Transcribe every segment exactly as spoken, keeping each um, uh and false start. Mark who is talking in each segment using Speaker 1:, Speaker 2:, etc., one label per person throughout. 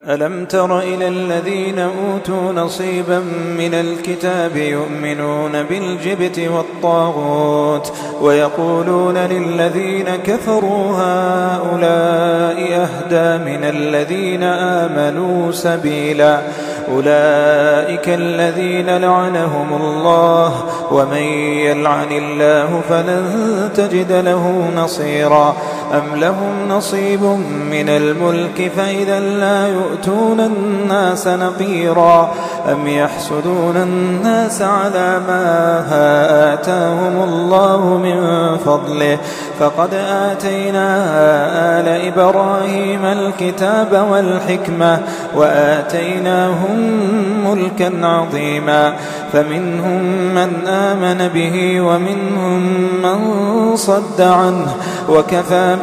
Speaker 1: ألم تر إلى الذين أوتوا نصيبا من الكتاب يؤمنون بالجبت والطاغوت ويقولون للذين كفروا هؤلاء أهدى من الذين آمنوا سبيلا أولئك الذين لعنهم الله ومن يلعن الله فلن تجد له نصيرا أم لهم نصيب من الملك فإذا لا يؤتون الناس نقيرا أم يحسدون الناس على ما آتاهم الله من فضله فقد آتينا آل إبراهيم الكتاب والحكمة وآتيناهم ملكا عظيما فمنهم من آمن به ومنهم من صد عنه وكفى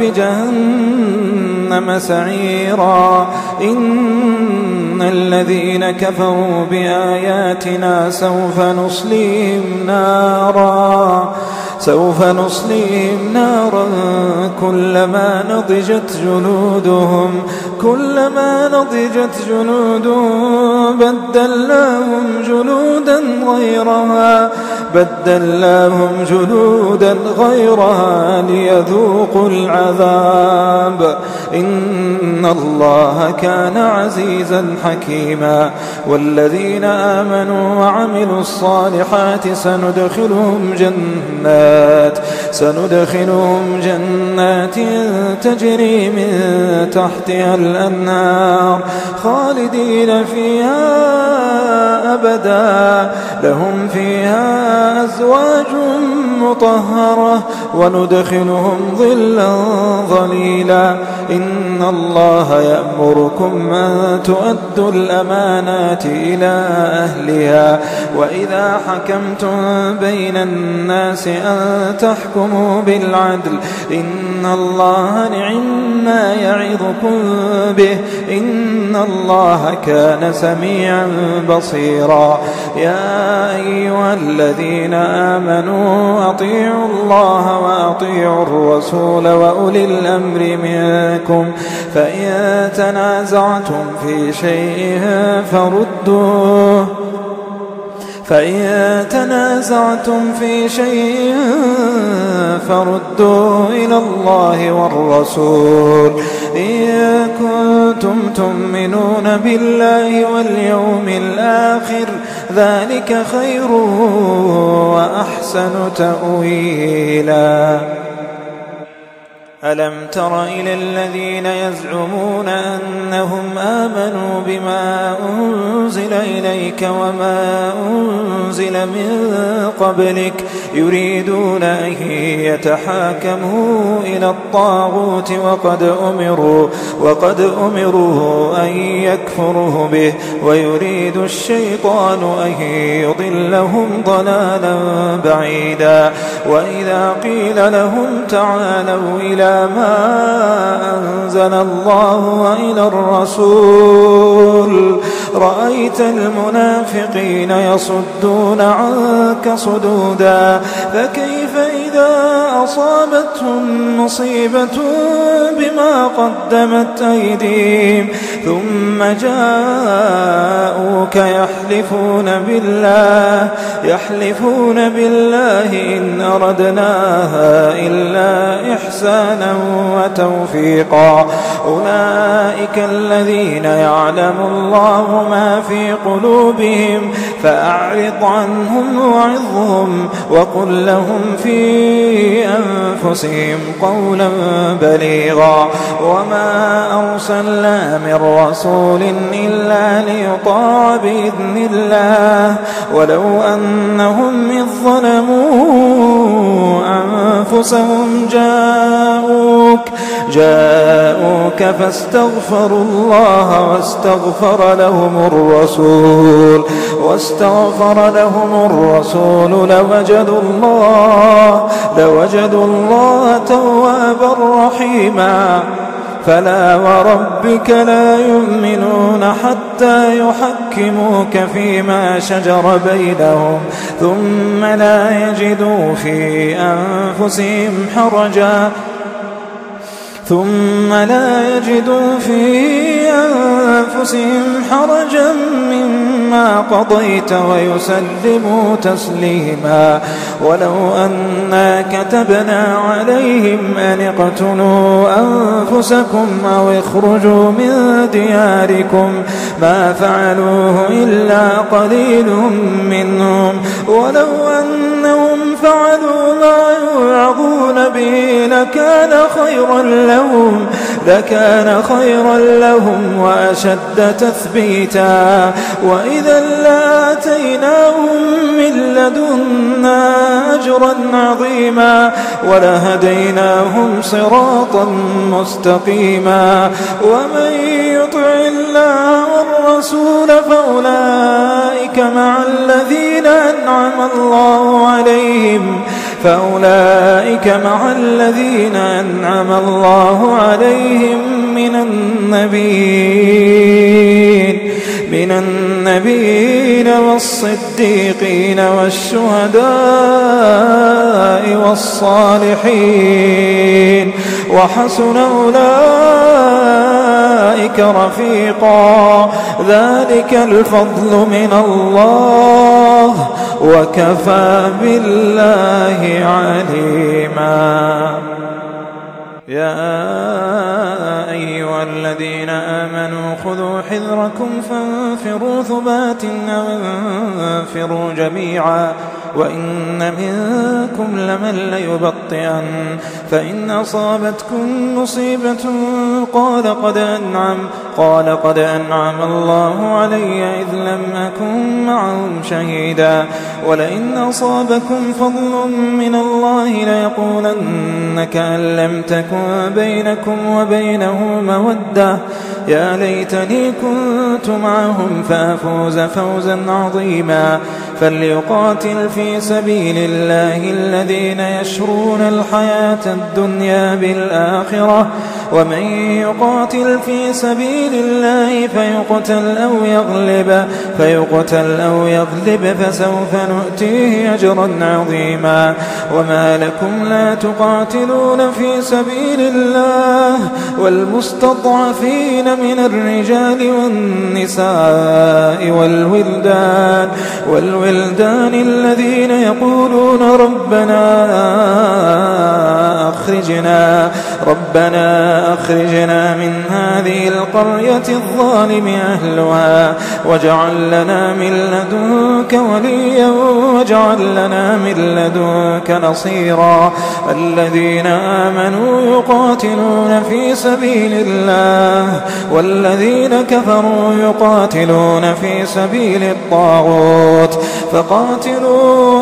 Speaker 1: بجهنم سعيرا إن الذين كفروا بآياتنا سوف نصليهم نارا سوف نصليهم نارا كلما نضجت جلودهم كلما نضجت جلودهم بدلناهم جلودا غيرها بدلناهم جلودا غيرها ليذوقوا العذاب إن الله كان عزيزا حكيما والذين آمنوا وعملوا الصالحات سندخلهم جنات سندخلهم جنات تجري من تحتها الأنهار خالدين فيها أبدا لهم فيها أزواج مطهرة وندخلهم ظلا ظليلا إن الله يأمركم أن تؤدوا الأمانات إلى أهلها وإذا حكمتم بين الناس أن تحكموا بالعدل إن الله نعما يعظكم به إن الله كان سميعا بصيرا يا أيها الذين آمنوا أطيعوا الله وأطيعوا الرسول وأولي الأمر منكم فإن تنازعتم في شيء فردوه فإن تنازعتم في شيء فردوه إلى الله والرسول إن كنتم تؤمنون بالله واليوم الآخر ذلك خير وأحسن تأويلا ألم تر إلى الذين يزعمون أنهم آمنوا بما أنزل إليك وما أنزل من قبلك يريدون أن يتحاكموا إلى الطاغوت وقد أمروا وقد أمروا أن يكفروا به ويريد الشيطان أن يضلهم ضلالا بعيدا وإذا قيل لهم تعالوا إلى ما أنزل الله وإلى الرسول رأيت المنافقين يصدون عنك صدودا فكيف إذا أصابتهم مصيبة بما قدمت أيديهم ثم جاءوك يحلفون بالله يحلفون بالله إن أردناها إلا إحسانا وتوفيقا أولئك الذين يعلم الله ما في قلوبهم فأعرض عنهم وعظهم وقل لهم في أنفسهم قولا بليغا وما أرسلنا من رسول إلا ليطاع بإذن الله ولو أنهم إذ ظلموا أنفسهم جاءوك جاءوك فاستغفروا الله واستغفر لهم الرسول واستغفر لهم الرسول لوجدوا الله لوجدوا الله توابا رحيما فلا وربك لا يؤمنون حتى يحكموك فيما شجر بينهم ثم لا يجدوا في أنفسهم حرجا ثم لا يجدوا في أنفسهم حرجا مما قضيت ويسلموا تسليما. ولو أنا كتبنا عليهم أن اقتلوا أنفسكم أو اخرجوا من دياركم ما فعلوه إلا قليل منهم، ولو أنهم فعلوا ما يوعظون به لكان خيرا لهم لكان خيرا لهم وأشد تثبيتا، وإذا لآتيناهم من لدنا أجرا عظيما ولهديناهم صراطا مستقيما. ومن يطع الله والرسول فأولئك مع الذين أنعم الله عليهم فأولئك مع الذين أنعم الله عليهم من النبيين من النبيين والصديقين والشهداء والصالحين وحسن أولئك رفيقا. ذلك الفضل من الله وكفى بالله عليما. يا أيها الذين آمنوا خذوا حذركم فانفروا ثبات أو انفروا جميعا وإن منكم لمن ليبطئن فإن أصابتكم مصيبة قال قد أنعم قال قد أنعم الله علي إذ لم أكن معهم شهيدا ولئن أصابكم فضل من الله ليقولن كأن لم تكن بينكم وبينه مودة يا ليتني كنت معهم فأفوز فوزا عظيما. فليقاتل في سبيل الله الذين يشرون الحياة الدنيا بالآخرة ومن يقاتل في سبيل الله فيقتل أو يغلب فيقتل أو يغلب فسوف نؤتيه أجرا عظيما. وما لكم لا تقاتلون في سبيل الله والمستضعفين من الرجال والنساء والولدان والولدان الذين يقولون ربنا أخرجنا ربنا أخرجنا من هذه القرية الظالم أهلها واجعل لنا من لدنك وليا واجعل لنا من لدنك نصيرا. الذين آمنوا يقاتلون في سبيل الله والذين كفروا يقاتلون في سبيل الطاغوت فقاتلوا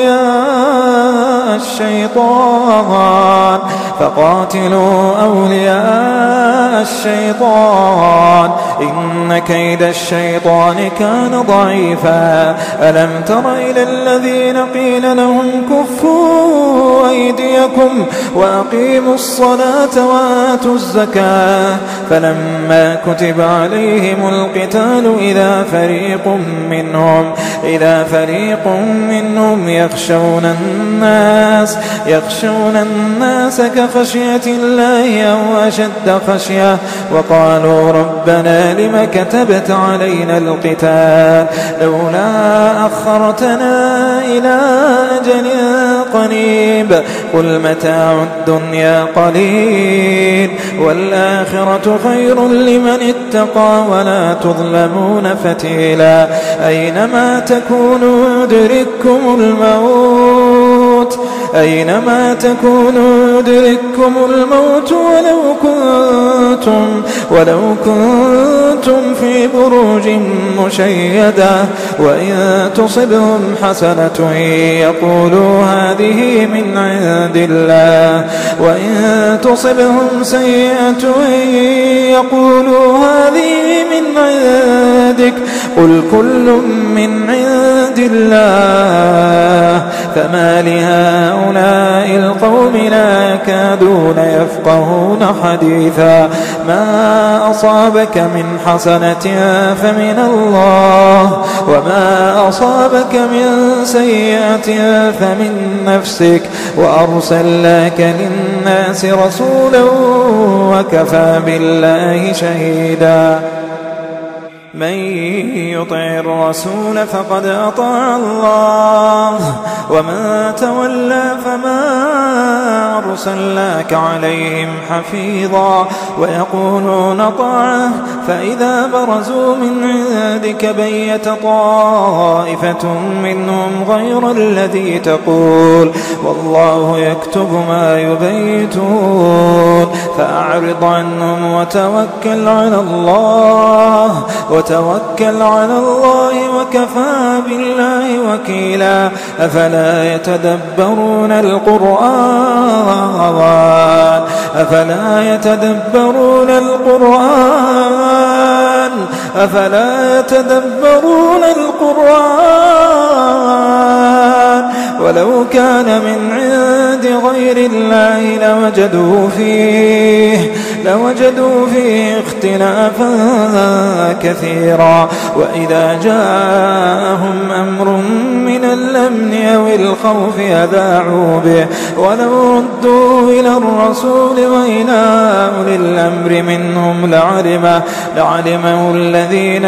Speaker 1: أولياء الشيطان فقاتلوا أولياء الشيطان إن كيد الشيطان كان ضعيفا. ألم تر إلى الذين قيل لهم كفوا أيديكم وأقيموا الصلاة وآتوا الزكاة فلما كتب عليهم القتال إذا فريق منهم إذا فريق منهم يخشون الناس يخشون الناس كخشية الله أو أشد خشية وقالوا ربنا لم كتبت علينا القتال لولا أخرتنا إلى أجل قريب قل متاع الدنيا قليل والآخرة خير لمن اتقى ولا تظلمون فتيلا. أينما تكونوا يدرككم الموت أينما تكونوا يدرككم الموت ولو كنتم ولو كنتم في بروج مشيدة وإن تصبهم حسنة يقولوا هذه من عند الله وإن تصبهم سيئة يقولوا هذه من عندك قل كل من عند الله فما لهؤلاء القوم لا يكادون يفقهون حديثا. ما أصابك من حسنة فمن الله وما أصابك من سيئة فمن نفسك وأرسلناك للناس الناس رسولا وكفى بالله شهيدا. من يطع الرسول فقد أطاع الله ومن تولى فما أرسلناك عليهم حفيظا. ويقولون طاعة فإذا برزوا من عندك بيت طائفة منهم غير الذي تقول والله يكتب ما يبيتون فأعرض عنهم وتوكل على الله وتوكل على الله وكفى بالله وكيلا. أفلا يتدبرون القرآن أفلا يتدبرون القرآن أفلا يتدبرون القرآن ولو كان من عند غير الله لوجدوا فيه لوجدوا فيه اختلافا كثيرا. وإذا جاءهم أمر من الأمن أو الخوف أذاعوا به ولو ردوا إلى الرسول وإلى أولي الأمر منهم لعلمه لعلمه الذين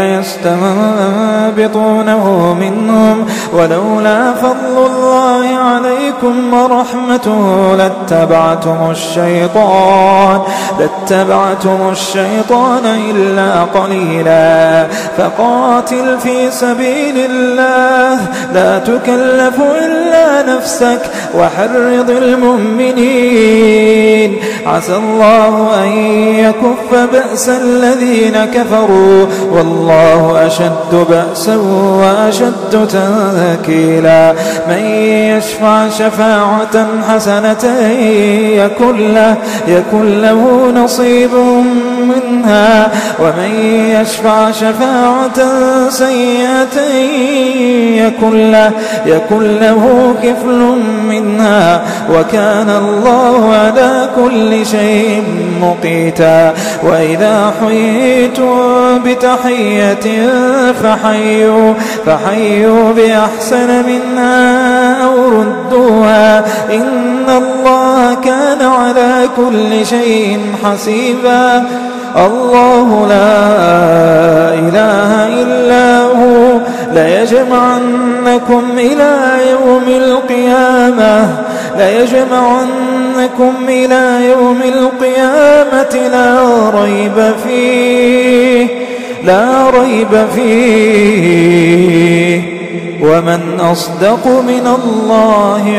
Speaker 1: يستنبطونه منهم ولولا فضل الله عليكم ورحمته لاتبعتم الشيطان لاتبعتم الشيطان إلا قليلا. فقاتل في سبيل الله لا تكلف إلا نفسك وحرض المؤمنين عسى الله أن يكف بأس الذين كفروا والله أشد بأسا وأشد تنكيلا. من يشفع شفاعة حسنة يكن له, يكن له نصيب منها ومن يشفع شفاعة سيئة يكن له, يكن له كفل منها وكان الله على كل شيء مقيتا. وإذا حييتم بتحية فحيوا, فحيوا بأحسن منها أو ردوها إن الله كان على كل شيء حسيبا. الله لا إله إلا هو ليجمعنكم إلى يوم القيامة ليجمعنكم إلى يوم القيامة لا ريب فيه لا ريب فيه ومن أصدق من الله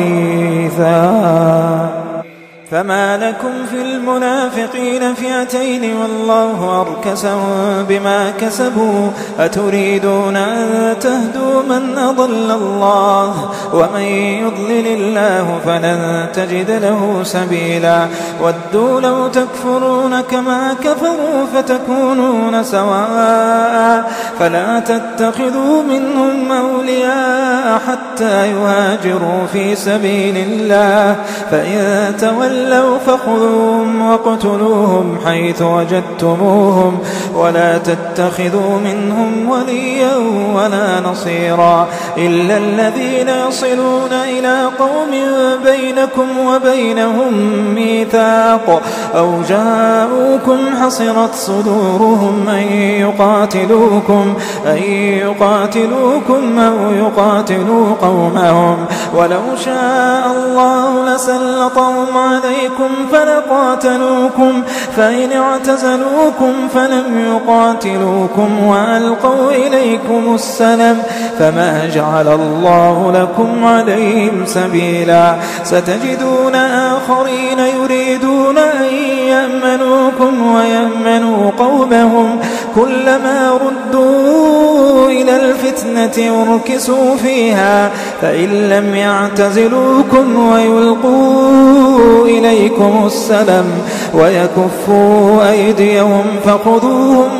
Speaker 1: حديثا. فما لكم في المنافقين فئتين والله أركسهم بما كسبوا أتريدون أن تهدوا من أضل الله ومن يضلل الله فلن تجد له سبيلا. ودوا لو تكفرون كما كفروا فتكونون سواء فلا تتخذوا منهم أولياء حتى يهاجروا في سبيل الله فإن تولوا لو فخذوهم وقتلوهم حيث وجدتموهم ولا تتخذوا منهم وليا ولا نصيرا إلا الذين يصلون إلى قوم بينكم وبينهم ميثاق أو جاءوكم حصرت صدورهم أن يقاتلوكم أن يقاتلوكم أو يقاتلوا قومهم ولو شاء الله لسلطهم عليكم فلقاتلوكم فإن اعتزلوكم فلم يقاتلوكم وألقوا إليكم السلم فما جعل الله لكم عليهم سبيلا. ستجدون آخرين يريدون أن يأمنوكم ويأمنوا قومهم كلما ردوا إلى الفتنة اركسوا فيها فإن لم يعتزلوكم ويلقوا إليكم السلم ويكفوا أيديهم فخذوهم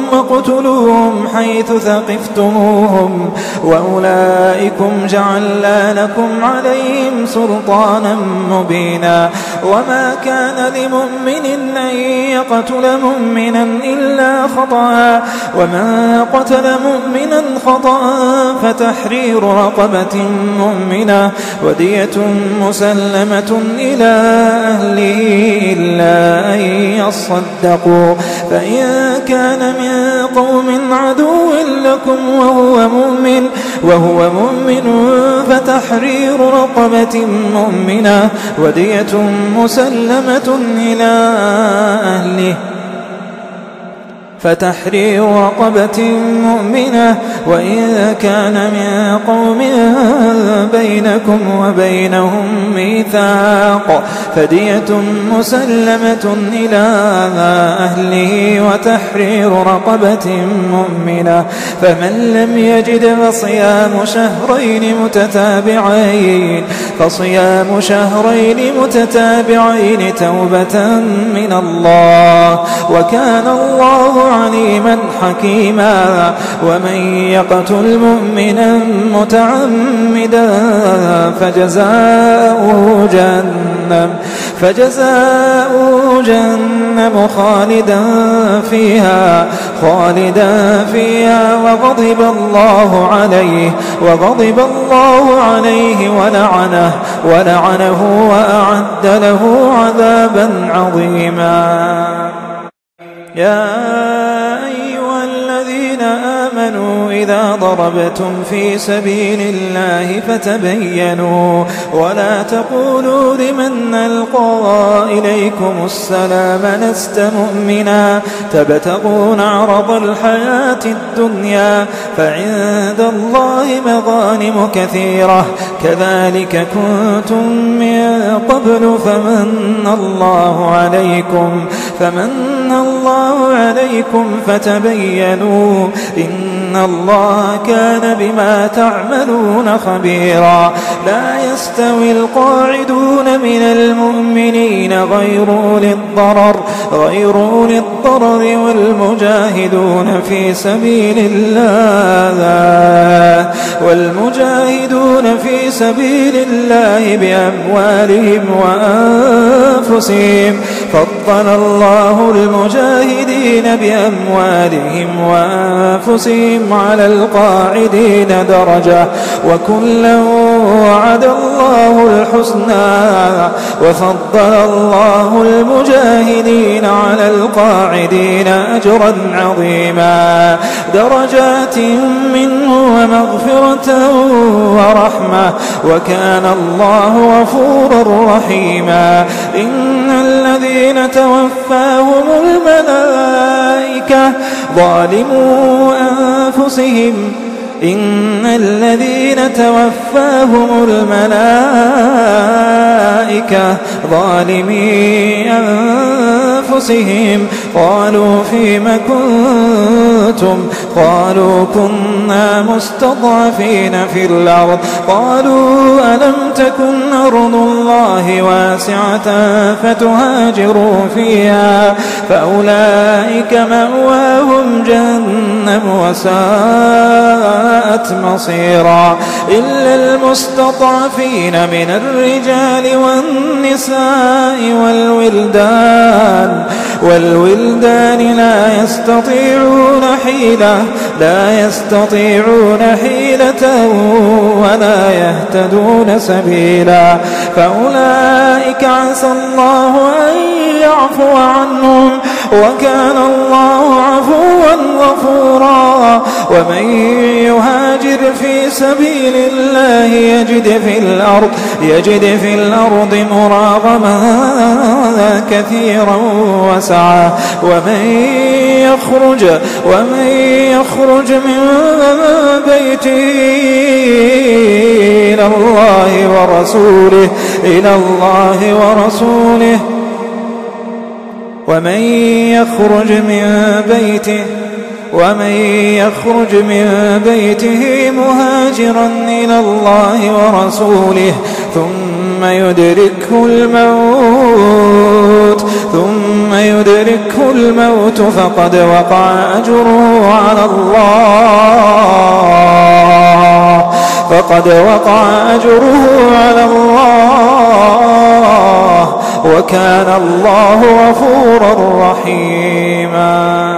Speaker 1: واقتلوهم حيث ثقفتموهم وأولئكم جعلنا لكم عليهم سلطانا مبينا وما كان لمؤمن أن يقتل مؤمنا إلا خطأ ومن قتل مؤمنا خطأ فتحرير رقبة مؤمنة ودية مسلمة إلى أهله إلا أن يصدقوا فإن كان من قوم عدو لكم وهو مؤمن وهو مؤمن فتحرير رقبة مؤمنة ودية مسلمة إلى أهله فتحرير رقبة مؤمنة وإن كان من قوم بينكم وبينهم ميثاق فدية مسلمة إلى أهله وتحرير رقبة مؤمنة فمن لم يجد فصيام شهرين متتابعين فصيام شهرين متتابعين توبة من الله وكان الله عليما حكيما ومن يقتل مؤمنا متعمدا فجزاؤه جهنم فجزاؤه جهنم خالدا فيها خالدا فيها وغضب الله عليه وغضب الله عليه ولعنه ولعنه وأعد له عذابا عظيما يا أيها الذين آمنوا إذا ضربتم في سبيل الله فتبينوا ولا تقولوا لمن ألقى إليكم السلام لست مؤمنا تبتغون عرض الحياة الدنيا فعند الله مغانم كثيرة كذلك كنتم من قبل فمن الله عليكم فمن الله عليكم فتبينوا إن الله كان بما تعملون خبيرا لا يستوي القاعدون من المؤمنين غير أولي الضرر غير أولي الضرر والمجاهدون في سبيل الله والمجاهدون في سبيل الله بأموالهم وأنفسهم فضل الله المجاهدين بأموالهم وأنفسهم على القاعدين درجة وكلا وعد الله الحسنى وفضل الله المجاهدين على القاعدين أجرا عظيما درجات منه ومغفرة ورحمة وكان الله غفورا رحيما إن الذين توفاهم الملائكة ظالموا أنفسهم إن الذين توفاهم الملائكة ظالمي أنفسهم قالوا فيم كنتم قالوا كنا مستضعفين في الأرض قالوا ألم تكن أرض الله واسعة فتهاجروا فيها فأولئك مأواهم جهنم وساءت مصيرا إلا المستضعفين من الرجال والنساء والولدان والولدان لا يستطيعون حيلة لا يستطيعون حيلة ولا يهتدون سبيلا فأولئك عسى الله أن يعفو عنهم وكان الله عفوا غفورا ومن يهاجر في سبيل الله يجد في الأرض يجد في الأرض مراغما كثيرا وسعا ومن يخرج ومن يخرج من بيته إلى الله ورسوله إلى الله ورسوله ومن يخرج من بيته ومن يخرج من بيته مهاجرا إلى الله ورسوله ثم يدركه الموت ثم ثم يدركه الموت فقد وقع أجره على الله فقد وقع أجره على الله وكان الله غفورا رحيما.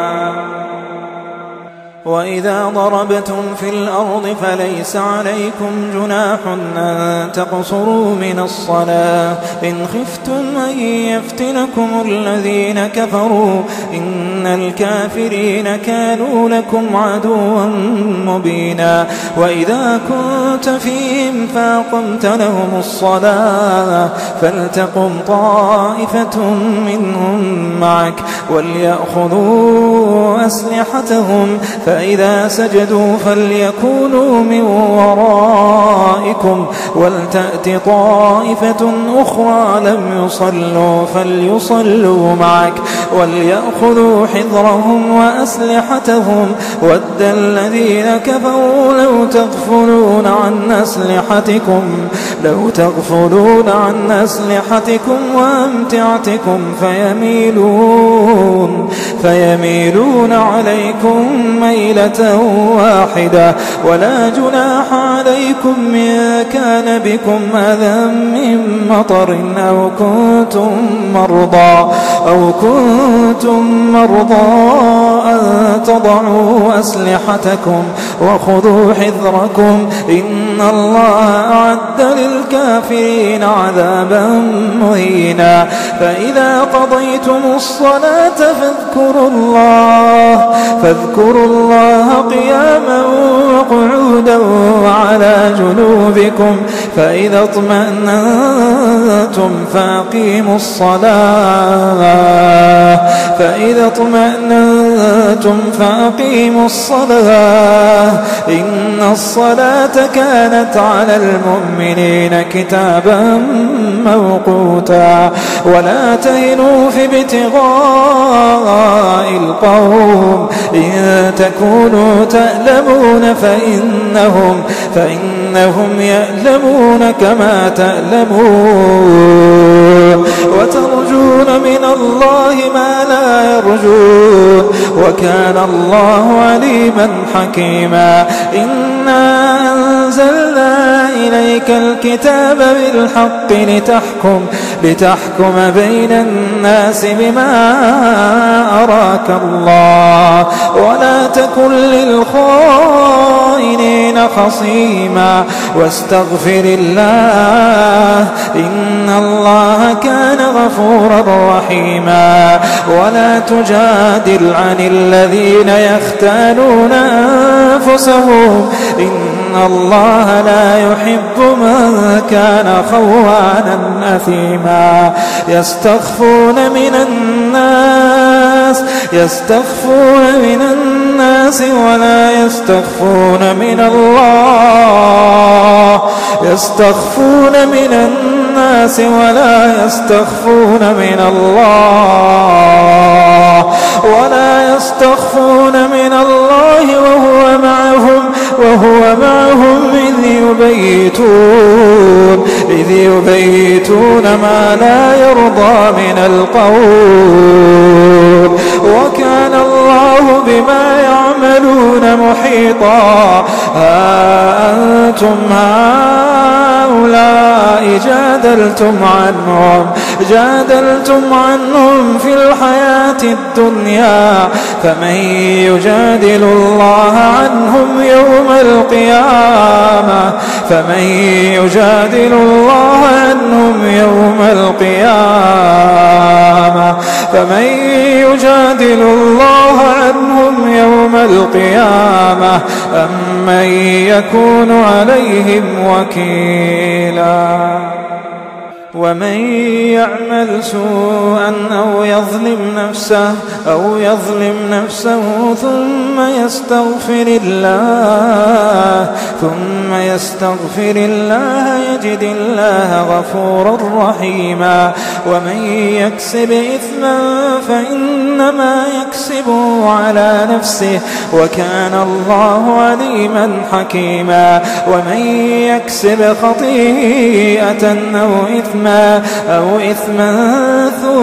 Speaker 1: وإذا ضربتم في الأرض فليس عليكم جناح أن تقصروا من الصلاة إن خفتم أن يفتنكم الذين كفروا إن الكافرين كانوا لكم عدوا مبينا. وإذا كنت فيهم فأقمت لهم الصلاة فلتقم طائفة منهم معك وليأخذوا أسلحتهم فإذا سجدوا فليكونوا من ورائكم ولتأت طائفة أخرى لم يصلوا فليصلوا معك وليأخذوا حذرهم وأسلحتهم ود الذين كفروا لو تغفلون عن أسلحتكم لو تغفلون عن أسلحتكم وأمتعتكم فيميلون فيميلون عليكم ميلة واحدة ولا جناح عليكم إن كان بكم أذى من مطر أو كنتم مرضى أو كنتم مرضى أن تضعوا أسلحتكم وخذوا حذركم إن الله أعد للكافرين عذابا مهينا. فإذا قضيتم الصلاة فاذكروا الله فاذكروا الله قياما وقعودا وعلى جنوبكم فإذا اطمأننتم فأقيموا الصلاة فإذا اطمأننتم فأقيموا الصلاة إن الصلاة كانت على المؤمنين كتابا موقوتا. ولا تهنوا في ابتغاء القوم إن تكونوا تألمون فإنهم, فإنهم يألمون كما تألمون وترجون من الله ما لا يرجون وكان الله عليما حكيما. إنا أنزلنا إليك الكتاب بالحق لتحكم, لتحكم بين الناس بما أراك الله ولا تكن للخائنين خصيما واستغفر الله إن الله كان غفورا رحيما. ولا تجادل عن الذين يختانون أنفسهم إن الله لا يحب من كان خوانا أثيما. يستخفون من الناس يستخفون من الناس ولا يستخفون من الله يستخفون من الناس ولا يستخفون من الله ولا يستخفون من الله وهو معهم وهو معهم إذ يبيتون إذ يبيتون ما لا يرضى من القول وكان الله بما يعملون محيطا. ها أنتم هؤلاء جادلتم عنهم جادلتم عنهم في الحياة الدنيا فمن يجادل الله عنهم يوم القيامة فمن يجادل الله عنهم يوم القيامة فمن يجادل الله عنهم يوم القيامة أم من يكون عليهم وكيلا. ومن يعمل سوءا أو يظلم نفسه أو يظلم نفسه ثم يستغفر الله ثم يستغفر الله يجد الله غفورا رحيما. ومن يكسب إثما فإنما يكسبه على نفسه وكان الله عليما حكيما. ومن يكسب خطيئة أو إثما أو إثما ثم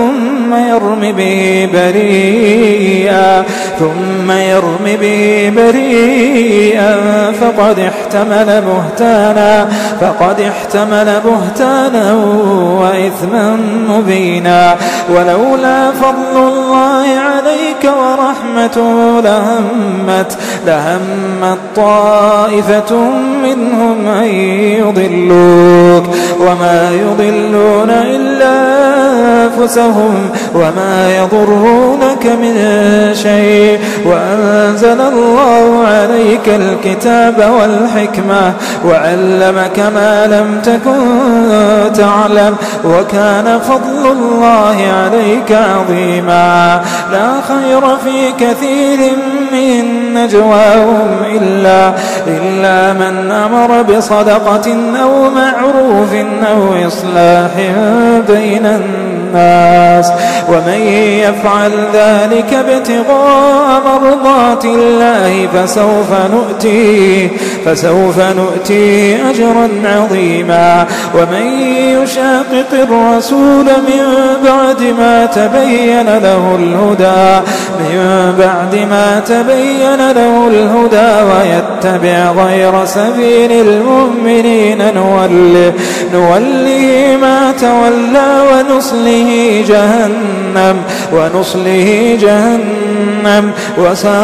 Speaker 1: ثم يرم به بريئا ثم يرم به بريئا فقد احتمل بهتانا فقد احتمل بهتانا وإثما مبينا. ولولا فضل الله عليك ورحمته لهمت لهمت طائفة منهم أن يضلوك وما يضلون إلا أنفسهم وما يضرونك من شيء. وأنزل الله عليك الكتاب والحكمة وعلمك ما لم تكن تعلم وكان فضل الله عليك عظيما. لا خير في كثير من نجواهم إلا, إلا من أمر بصدقة أو معروف أو إصلاح بين الناس ومن يفعل ذلك ابتغاء مرضات الله فسوف نؤتيه فسوف نؤتيه أجرا عظيما. ومن يشاقق الرسول من بعد ما تبين له الهدى من بعد ما تبين له الهدى ويتبع غير سبيل المؤمنين نوله نوله ما تولى ونصله جهنم ونصله جهنم وساءت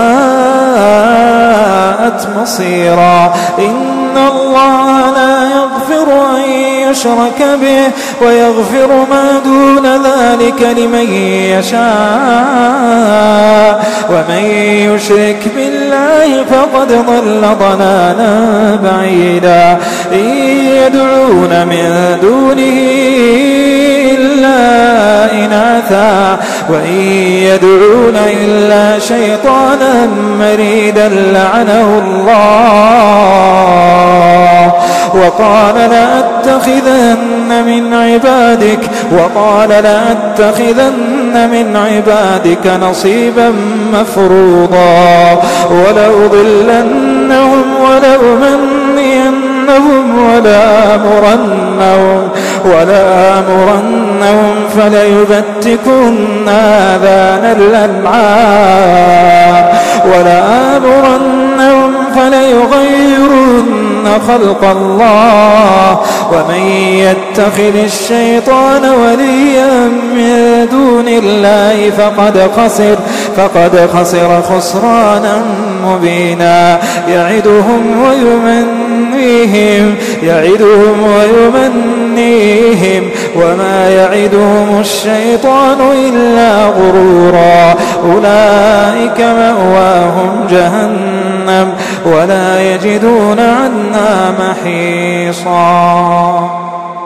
Speaker 1: مصيرا. إن الله لا يغفر أن يشرك به ويغفر ما دون ذلك لمن يشاء ومن يشرك بالله فقد ضل ضلالا بعيدا. إن يدعون من دونه إلا إناثا وإن يدعون إلا شيطانا مريدا لعنه الله وقال لأتخذن من عبادك وقال لأتخذن من عبادك نصيبا مفروضا ولأضلنهم ولأمنينهم ولآمرنهم ولآمرنهم فليبتكن آذان الأنعام ولآمرنهم فليغيرن خلق الله ومن يتخذ الشيطان وليا من دون الله فقد خسر فقد خسر خسرانا مبينا. يعدهم ويمنيهم يعدهم ويمنيهم وما يعدهم الشيطان إلا غرورا. أولئك مأواهم جهنم ولا يجدون عنها محيصا.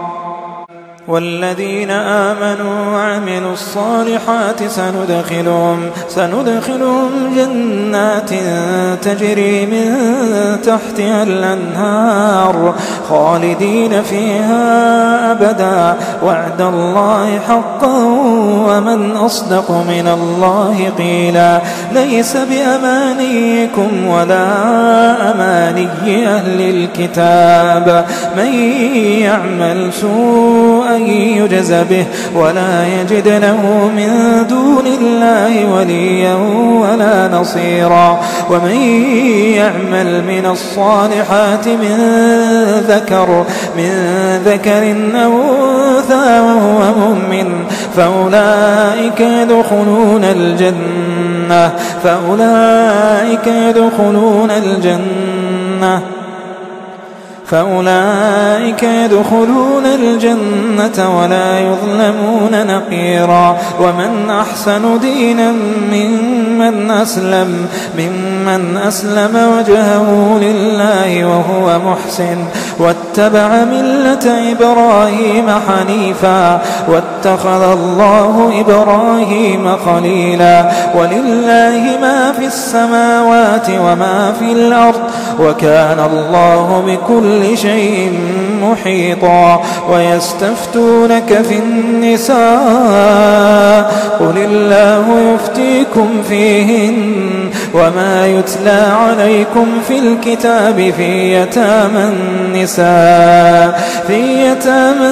Speaker 1: والذين آمنوا وعملوا الصالحات سندخلهم, سندخلهم جنات تجري من تحتها الأنهار خالدين فيها أبدا وعد الله حقا ومن أصدق من الله قيلا. ليس بأمانيكم ولا أماني أهل الكتاب من يعمل سوءا يجز به ولا يجد له من دون الله وليا ولا نصيرا. ومن يعمل من الصالحات من ذكر من ذكر أو أنثى وهو مؤمن فأولئك يدخلون الجنة فأولئك يدخلون الجنة فأولئك يدخلون الجنة ولا يظلمون نقيرا. ومن أحسن دينا ممن أسلم ممن أسلم وجهه لله وهو محسن واتبع ملة إبراهيم حنيفا واتخذ الله إبراهيم خليلا. ولله ما في السماوات وما في الأرض وكان الله بكل شيء محيطا. ويستفتونك في النساء قل الله يفتيكم فيهن وما يتلى عليكم في الكتاب في يتامى النساء في يتامى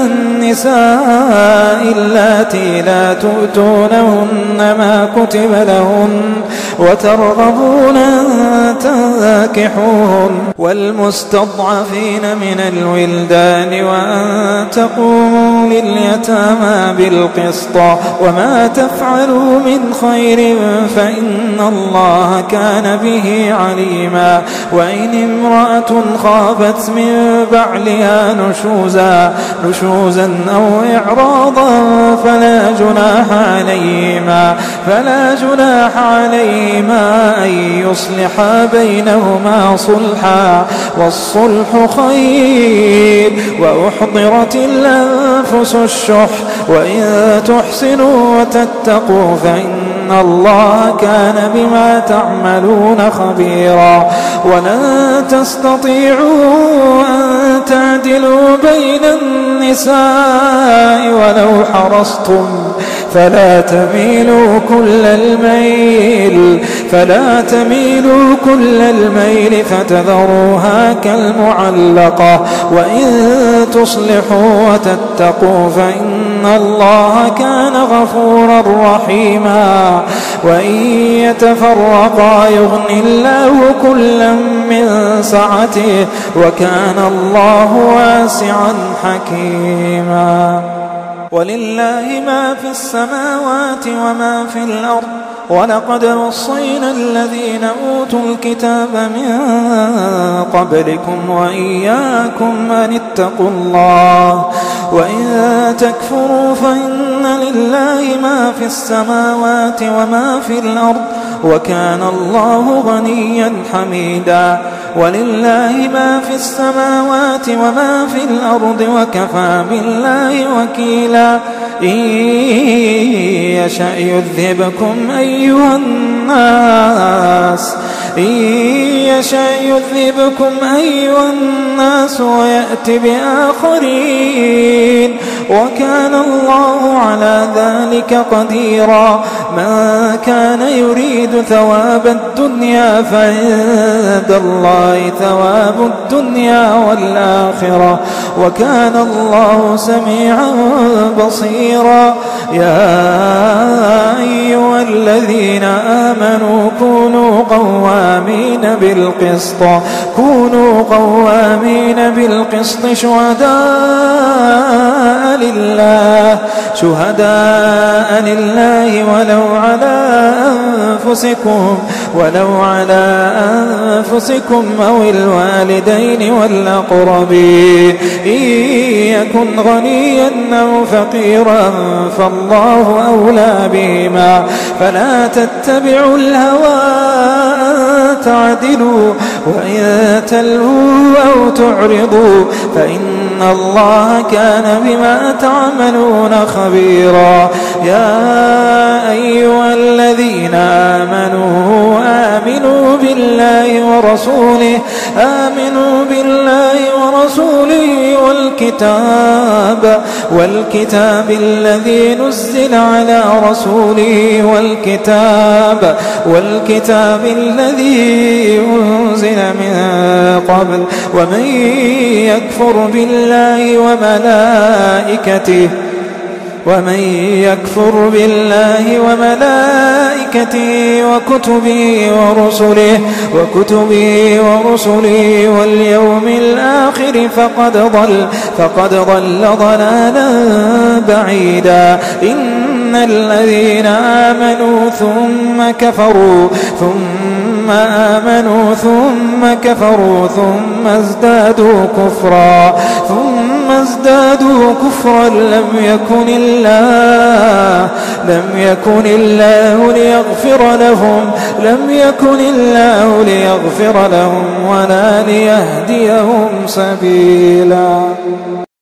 Speaker 1: النساء اللاتي لا تؤتونهن ما كتب لهن وترغبون أن تنكحوهن والمستضعفين من الولدان وأن تقوموا لليتامى بالقسط وما تفعلوا من خير فإن الله كان به عليما. وإن امرأة خافت من بعلها نشوزا نشوزا أو إعراضا فلا جناح عليهما فلا جناح عليهما أن يصلحا بينهما صلحا والصلح خير. وأحضرت الأنفس الشح وإن تحسنوا وتتقوا فإن الله كان بما تعملون خبيرا. ولن تستطيعوا أن تعدلوا بين النساء ولو حرصتم فلا تميلوا كل الميل فلا تميلوا كل الميل فتذروها كالمعلقة. وإن تصلحوا وتتقوا فإن الله كان غفورا رحيما. وإن يتفرقا يغني الله كلا من سعته وكان الله واسعا حكيما. ولله ما في السماوات وما في الأرض ولقد وصينا الذين أوتوا الكتاب من قبلكم وإياكم أن اتقوا الله. وإن تكفروا فإن لله ما في السماوات وما في الأرض وكان الله غنيا حميدا. ولله ما في السماوات وما في الأرض وكفى بالله وكيلا. إن يشأ يذهبكم أيها الناس إن يشأ يذهبكم أيها الناس ويأتي بآخرين وكان الله على ذلك قديرا. من كان يريد ثواب الدنيا فعند الله ثواب الدنيا والآخرة وكان الله سميعا بصيرا. يا أيها الذين آمنوا كونوا قوامين بالقسط كونوا قوامين بالقسط شهداء لله شهداء لله ولو على أنفسكم ولو على أنفسكم أو الوالدين والأقربين. إن يكن غنيا أو فقيرا فالله أولى بهما فلا تتبعوا الهوى أن تعدلوا وإن تلووا أو تعرضوا فإن الله كان بما تعملون خبيرا. يا أيها الذين آمنوا آمنوا بالله ورسوله آمنوا بالله ورسوله والكتاب والكتاب الذي نزل على رسوله والكتاب والكتاب الذي أنزل من قبل. ومن يكفر بالله وملائكته ومن يكفر بالله وملائكته وكتبه ورسله وكتبه ورسله واليوم الآخر فقد ضل فقد ضل ضلالا بعيدا. إن الذين آمنوا ثم كفروا ثم آمنوا ثم كفروا ثم ازدادوا كفرا ثم ازدادوا كفرا لم يكن الله لم يكن الله ليغفر لهم لم يكن الله ليغفر لهم ولا ليهديهم سبيلا.